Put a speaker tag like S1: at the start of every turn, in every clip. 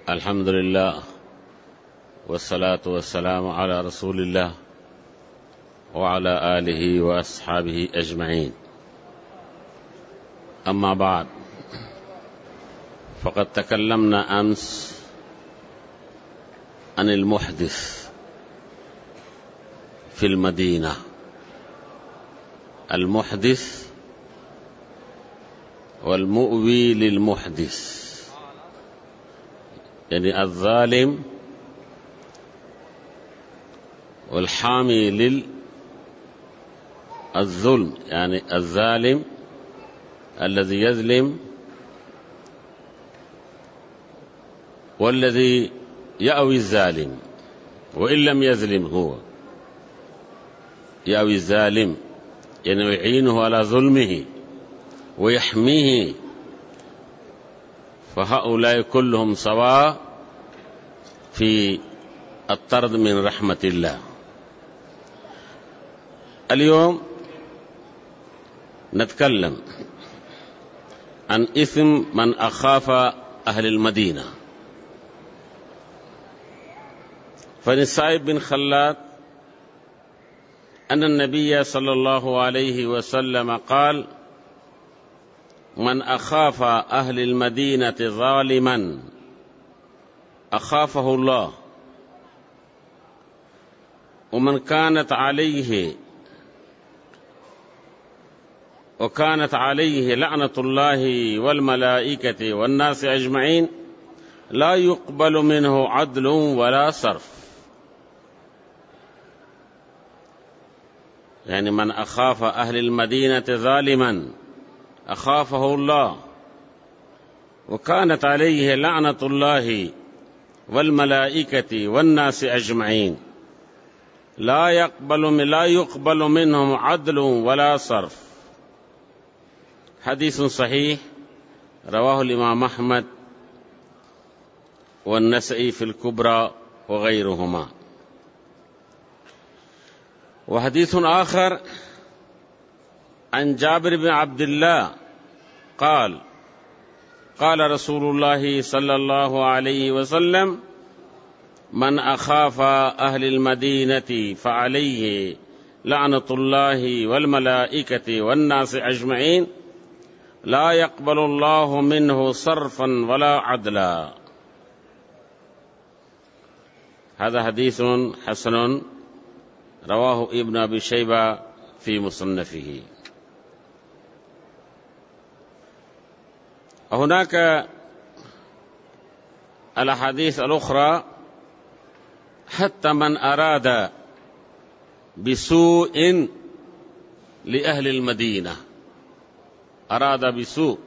S1: الحمد لله والصلاة والسلام على رسول الله وعلى آله وأصحابه أجمعين. أما بعد، فقد تكلمنا أمس عن المحدث في المدينة. المحدث والمؤوي للمحدث، يعني الظالم والحامي للظلم، يعني الظالم الذي يظلم والذي يأوي الظالم وإن لم يظلم، هو يأوي الظالم يعني يعينه على ظلمه ويحميه، فهؤلاء كلهم سواء في الطرد من رحمة الله. اليوم نتكلم عن إثم من أخاف أهل المدينة. فنسائب بن خلاد أن النبي صلى الله عليه وسلم قال: من أخاف أهل المدينة ظالما أخافه الله، ومن كانت عليه لعنة الله والملائكة والناس أجمعين لا يقبل منه عدل ولا صرف. يعني من أخاف أهل المدينة ظالما أخافه الله، وكانت عليه لعنة الله والملائكة والناس أجمعين لا يقبل منهم عدل ولا صرف. حديث صحيح رواه الإمام أحمد والنسائي في الكبرى وغيرهما. وحديث آخر عن جابر بن عبد الله قال: قال رسول الله صلى الله عليه وسلم: من أخاف أهل المدينة فعليه لعنة الله والملائكة والناس أجمعين لا يقبل الله منه صرفا ولا عدلا. هذا حديث حسن رواه ابن أبي شيبة في مصنفه. هناك الأحاديث الأخرى: حتى من أراد بسوء لأهل المدينة، أراد بسوء.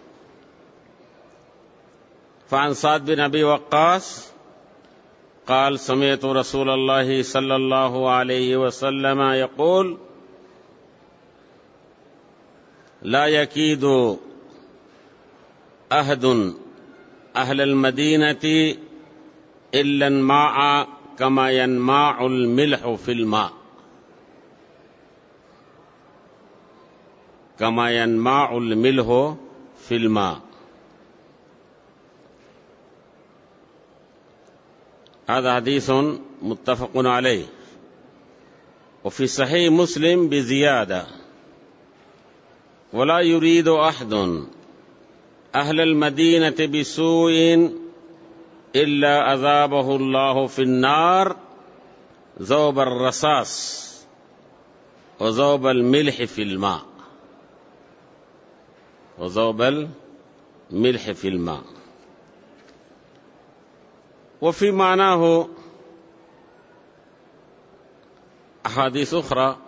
S1: فعن سعد بن أبي وقاص قال: سمعت رسول الله صلى الله عليه وسلم يقول: لا يكيد أحد أهل المدينة إلا الماء كما ينماع الملح في الماء، كما ينماع الملح في الماء. هذا حديث متفق عليه. وفي صحيح مسلم بزيادة: ولا يريد أحد أهل المدينة بسوء إلا أذابه الله في النار ذوب الرصاص وذوب الملح في الماء، وذوب الملح في الماء. وفي معناه أحاديث أخرى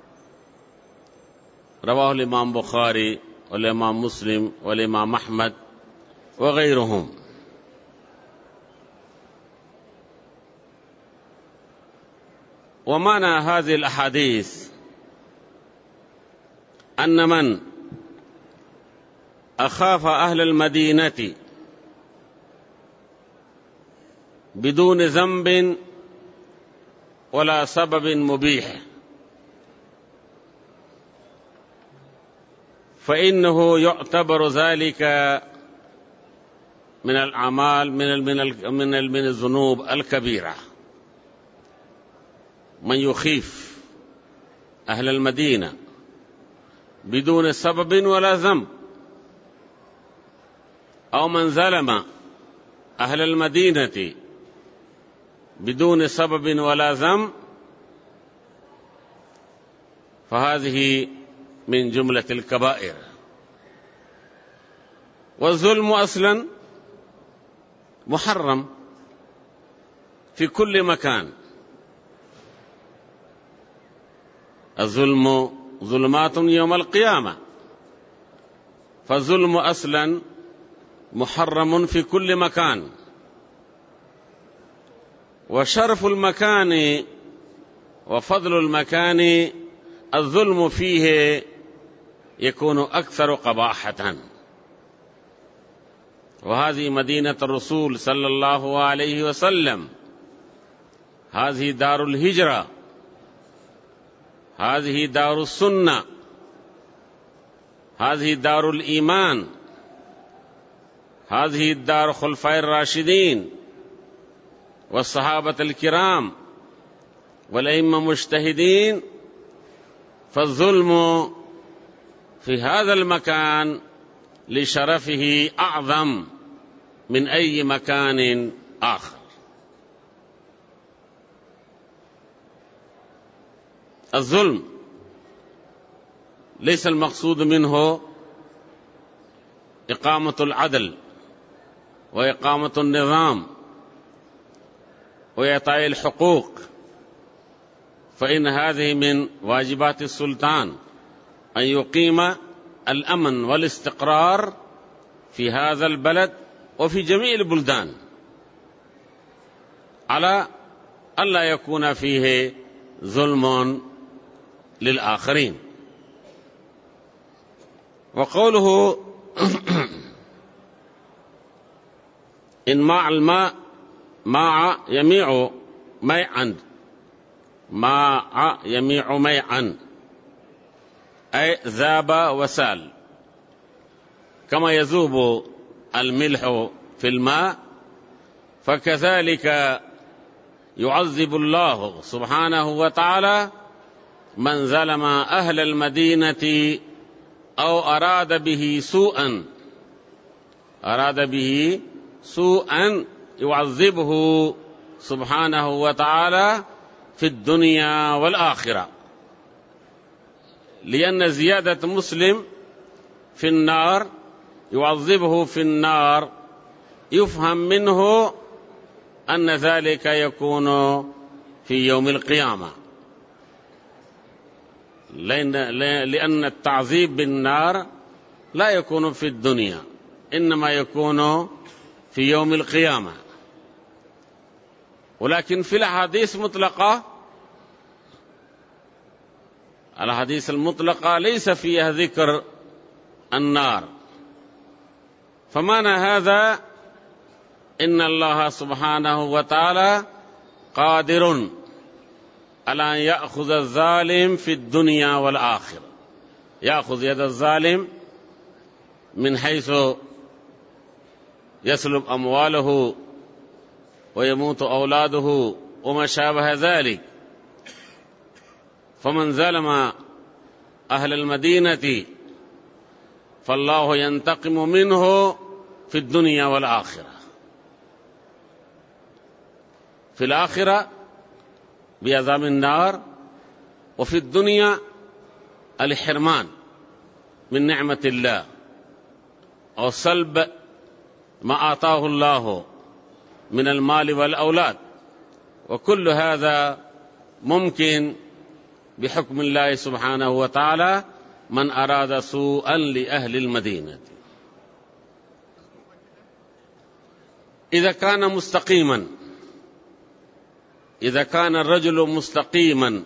S1: رواه الإمام بخاري والإمام مسلم والإمام أحمد وغيرهم. ومعنى هذه الأحاديث أن من أخاف أهل المدينة بدون ذنب ولا سبب مبيح فإنه يعتبر ذلك من الأعمال من الذنوب الكبيرة. من يخيف أهل المدينة بدون سبب ولا ذنب، أو من ظلم أهل المدينة بدون سبب ولا ذنب، فهذه من جملة الكبائر. والظلم أصلا محرم في كل مكان. الظلم ظلمات يوم القيامة، فالظلم أصلا محرم في كل مكان. وشرف المكان وفضل المكان الظلم فيه يكون أكثر قباحة. وهذه مدينة الرسول صلى الله عليه وسلم، هذه دار الهجرة، هذه دار السنة، هذه دار الإيمان، هذه الدار خلفاء الراشدين والصحابة الكرام والأئمة مجتهدين. فالظلم في هذا المكان لشرفه أعظم من أي مكان آخر. الظلم ليس المقصود منه إقامة العدل وإقامة النظام وإعطاء الحقوق، فإن هذه من واجبات السلطان أن يقيم الأمن والاستقرار في هذا البلد وفي جميع البلدان، على ألا يكون فيه ظلم للآخرين. وقوله إن ماع الماء، ماع يميع ميعا، ماع يميع ميعا، أي ذاب وسال، كما يذوب الملح في الماء، فكذلك يعذب الله سبحانه وتعالى من ظلم أهل المدينة أو أراد به سوءا يعذبه سبحانه وتعالى في الدنيا والآخرة. لأن زيادة مسلم في النار يعذبه في النار يفهم منه أن ذلك يكون في يوم القيامة، لأن التعذيب بالنار لا يكون في الدنيا، إنما يكون في يوم القيامة. ولكن في الأحاديث المطلقة، الأحاديث المطلقة ليس فيها ذكر النار. فمعنى هذا إن الله سبحانه وتعالى قادر على أن يأخذ الظالم في الدنيا والآخرة، يأخذ يد الظالم من حيث يسلب أمواله ويموت أولاده وما شابه ذلك. فمن ظلم أهل المدينة فالله ينتقم منه في الدنيا والآخرة، في الآخرة بعذاب النار، وفي الدنيا الحرمان من نعمة الله أو سلب ما آتاه الله من المال والأولاد. وكل هذا ممكن بحكم الله سبحانه وتعالى من أراد سوءا لأهل المدينة. إذا كان الرجل مستقيما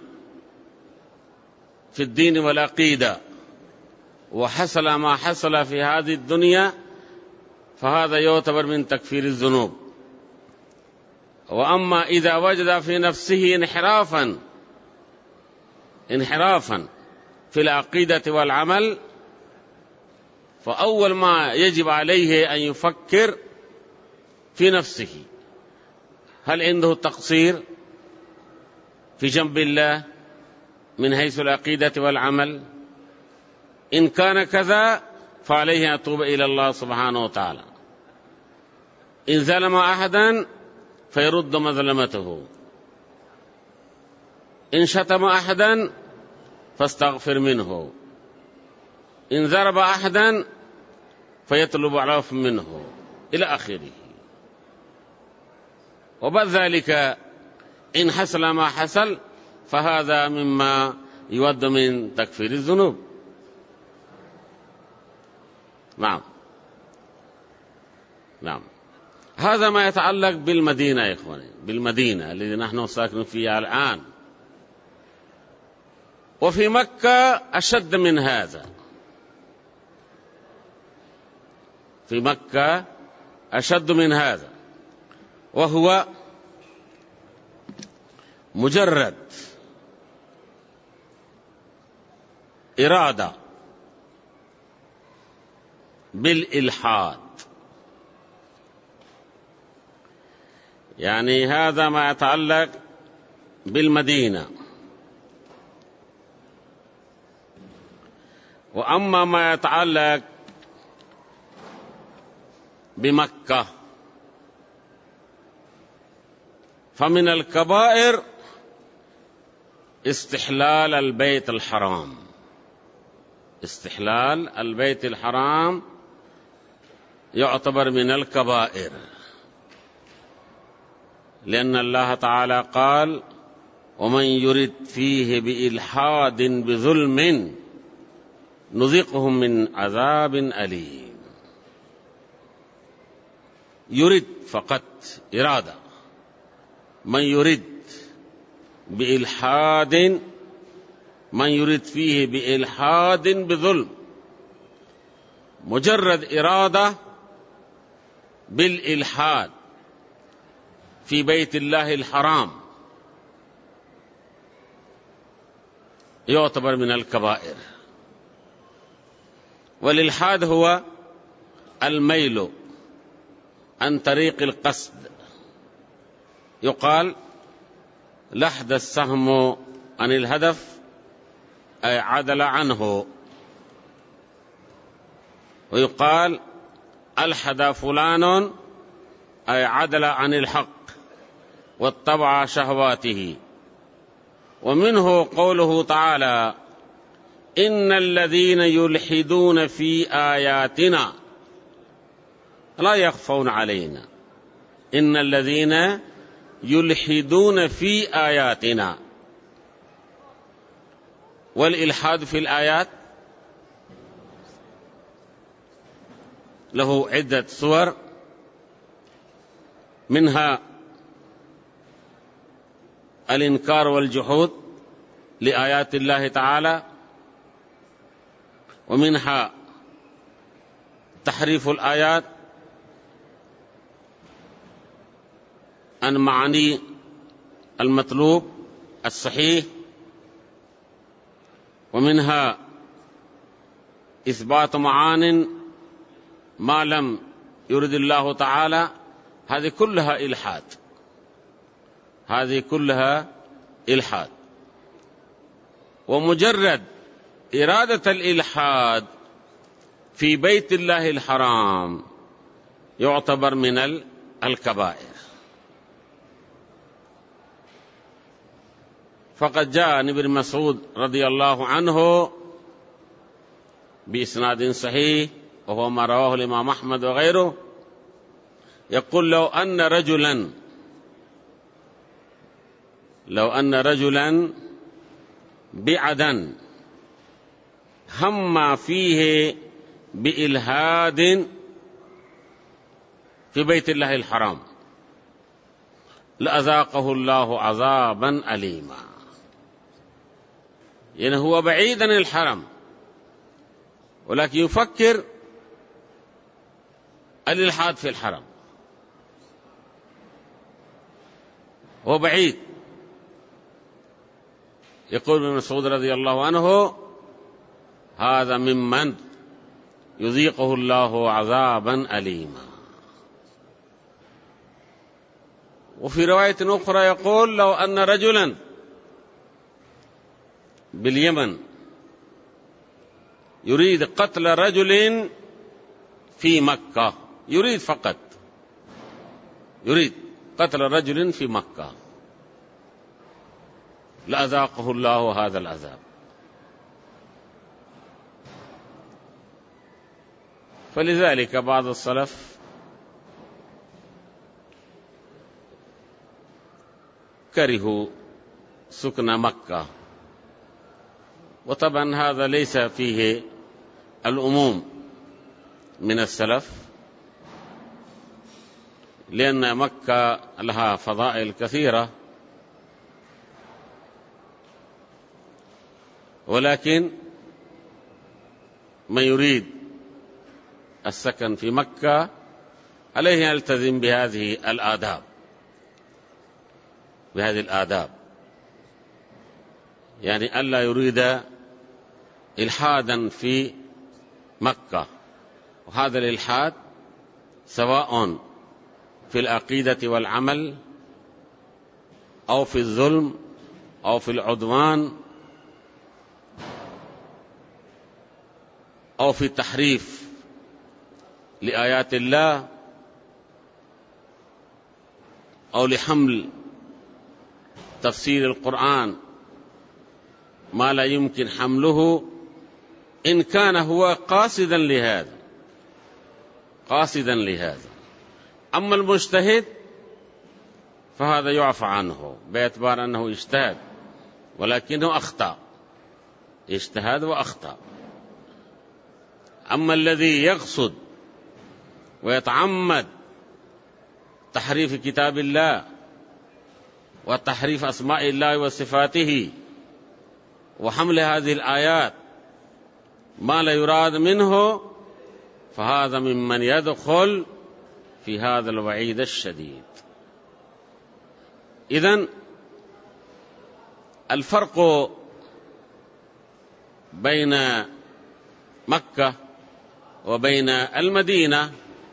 S1: في الدين والعقيدة وحصل ما حصل في هذه الدنيا، فهذا يعتبر من تكفير الذنوب. وأما إذا وجد في نفسه انحرافا في العقيدة والعمل، فأول ما يجب عليه أن يفكر في نفسه، هل عنده تقصير في جنب الله من حيث العقيدة والعمل؟ إن كان كذا فعليه أن يتوب إلى الله سبحانه وتعالى. إن ظلم أحدا فيرد مظلمته، إن شتم أحدا فاستغفر منه، إن ضرب أحدا فيطلب العفو منه، إلى آخره. وبعد ذلك إن حصل ما حصل فهذا مما يود من تكفير الذنوب. نعم. هذا ما يتعلق بالمدينة يا إخواني، بالمدينة التي نحن ساكن فيها الآن. وفي مكة أشد من هذا، في مكة أشد من هذا، وهو مجرد إرادة بالإلحاد. يعني هذا ما يتعلق بالمدينة. وأما ما يتعلق بمكة فمن الكبائر استحلال البيت الحرام. استحلال البيت الحرام يعتبر من الكبائر، لأن الله تعالى قال: ومن يرد فيه بإلحاد بظلم نذقهم من عذاب أليم. يرد فقط إرادة، من يرد بإلحاد، من يرد فيه بإلحاد بظلم، مجرد إرادة بالإلحاد في بيت الله الحرام يعتبر من الكبائر. والإلحاد هو الميل عن طريق القصد. يقال: لحد السهم عن الهدف، أي عدل عنه. ويقال: ألحد فلان، أي عدل عن الحق واتبع شهواته. ومنه قوله تعالى: إن الذين يلحدون في آياتنا لا يخفون علينا. إن الذين يلحدون في آياتنا. والإلحاد في الآيات له عدة صور، منها الإنكار والجحود لآيات الله تعالى، ومنها تحريف الآيات عن معاني المطلوب الصحيح، ومنها إثبات معان ما لم يرد الله تعالى. هذه كلها إلحاد، هذه كلها إلحاد. ومجرد إرادة الإلحاد في بيت الله الحرام يعتبر من الكبائر. فقد جاء عن ابن مسعود رضي الله عنه بإسناد صحيح، وهو ما رواه الإمام أحمد وغيره، يقول: لو أن رجلا بعدا هم فيه بإلحاد في بيت الله الحرام لأذاقه الله عذابا أليما. يعني هو بعيد عن الحرم، ولكن يفكر الإلحاد في الحرم، هو بعيد. يقول ابن مسعود رضي الله عنه: هذا ممن يذيقه الله عذابا أليما. وفي رواية أخرى يقول لو أن رجلا باليمن يريد قتل رجل في مكة، يريد فقط يريد قتل رجل في مكة، لأذاقه الله هذا العذاب. فلذلك بعض السلف كرهوا سكن مكة، وطبعا هذا ليس فيه العموم من السلف، لأن مكة لها فضائل كثيرة، ولكن من يريد السكن في مكة عليه أن يلتزم بهذه الآداب، يعني ألا يريد إلحادا في مكة، وهذا الإلحاد سواء في العقيدة والعمل أو في الظلم أو في العدوان أو في التحريف لآيات الله أو لحمل تفسير القرآن ما لا يمكن حمله، إن كان هو قاصدا لهذا. أما المجتهد فهذا يعفى عنه باعتبار أنه اجتهد، ولكنه أخطأ، اجتهد وأخطأ. أما الذي يقصد ويتعمد تحريف كتاب الله وتحريف أسماء الله وصفاته وحمل هذه الآيات ما لا يراد منه، فهذا ممن يدخل في هذا الوعيد الشديد. إذن الفرق بين مكة وبين المدينة: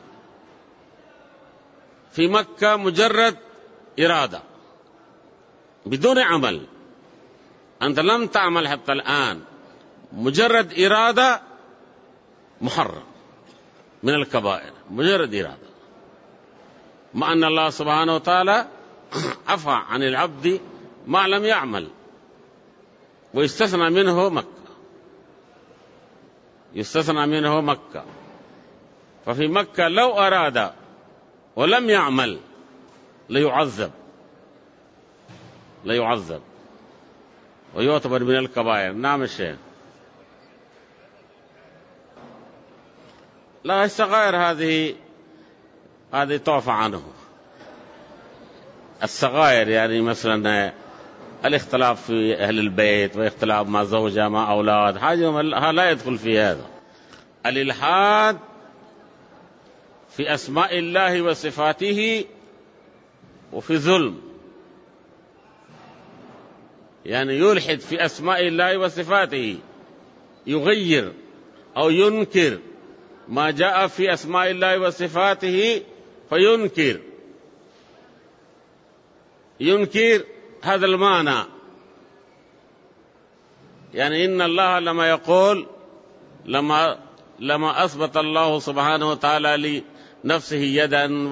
S1: في مكة مجرد إرادة بدون عمل، أنت لم تعمل حتى الآن، مجرد إرادة محرم من الكبائر، مجرد إرادة، مع أن الله سبحانه وتعالى عفى عن العبد ما لم يعمل، ويستثنى منه مكة. ففي مكة لو أراد ولم يعمل ليعذب ويعتبر من الكبائر. نعم الشيخ. لا، الصغائر هذه تعفى عنه. الصغائر يعني مثلا الاختلاف في أهل البيت واختلاف مع زوجة مع أولاد، حاجة لا يدخل في هذا. الإلحاد في أسماء الله وصفاته وفي ظلم، يعني يلحد في أسماء الله وصفاته، يغير أو ينكر ما جاء في أسماء الله وصفاته، ينكر هذا المعنى. يعني إن الله لما يقول لما أثبت الله سبحانه وتعالى لنفسه يدا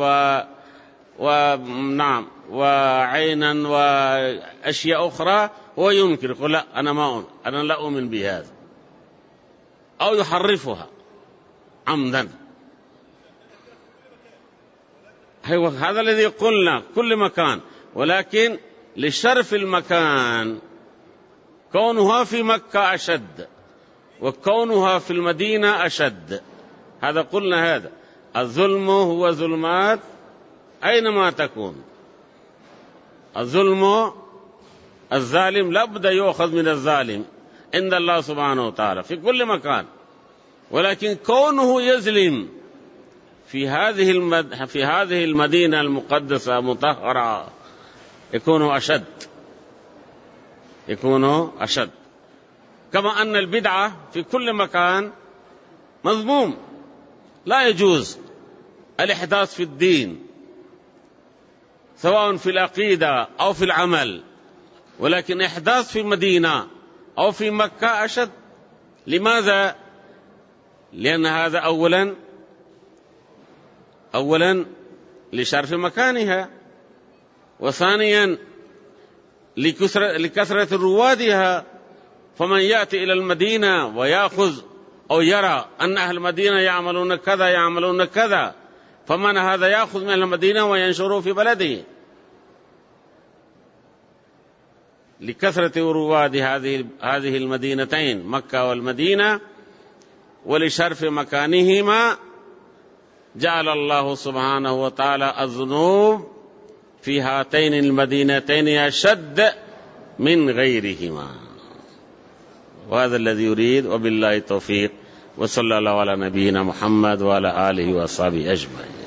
S1: ونعم وعينا وأشياء أخرى، هو ينكر، يقول لا أنا لا أؤمن بهذا، أو يحرفها عمدا. هذا الذي قلنا كل مكان، ولكن لشرف المكان كونها في مكة أشد وكونها في المدينة أشد. هذا قلنا، هذا الظلم هو ظلمات أينما تكون. الظالم لابد يؤخذ من الظالم عند الله سبحانه وتعالى في كل مكان، ولكن كونه يظلم في هذه المدينة المقدسة مطهرة يكون أشد. كما أن البدعة في كل مكان مذموم، لا يجوز الإحداث في الدين، سواء في العقيدة أو في العمل، ولكن إحداث في المدينة أو في مكة أشد. لماذا؟ لأن هذا أولا لشرف مكانها، وثانيا لكثرة روادها. فمن يأتي إلى المدينة ويأخذ أو يرى أن أهل المدينة يعملون كذا، فمن هذا يأخذ من المدينة وينشره في بلده. لكثرة رواد هذه المدينتين مكة والمدينة ولشرف مكانهما جعل الله سبحانه وتعالى الذنوب في هاتين المدينتين أشد من غيرهما. وهذا الذي يريد، وبالله التوفيق، وصلى الله على نبينا محمد وعلى آله وصحبه أجمعين.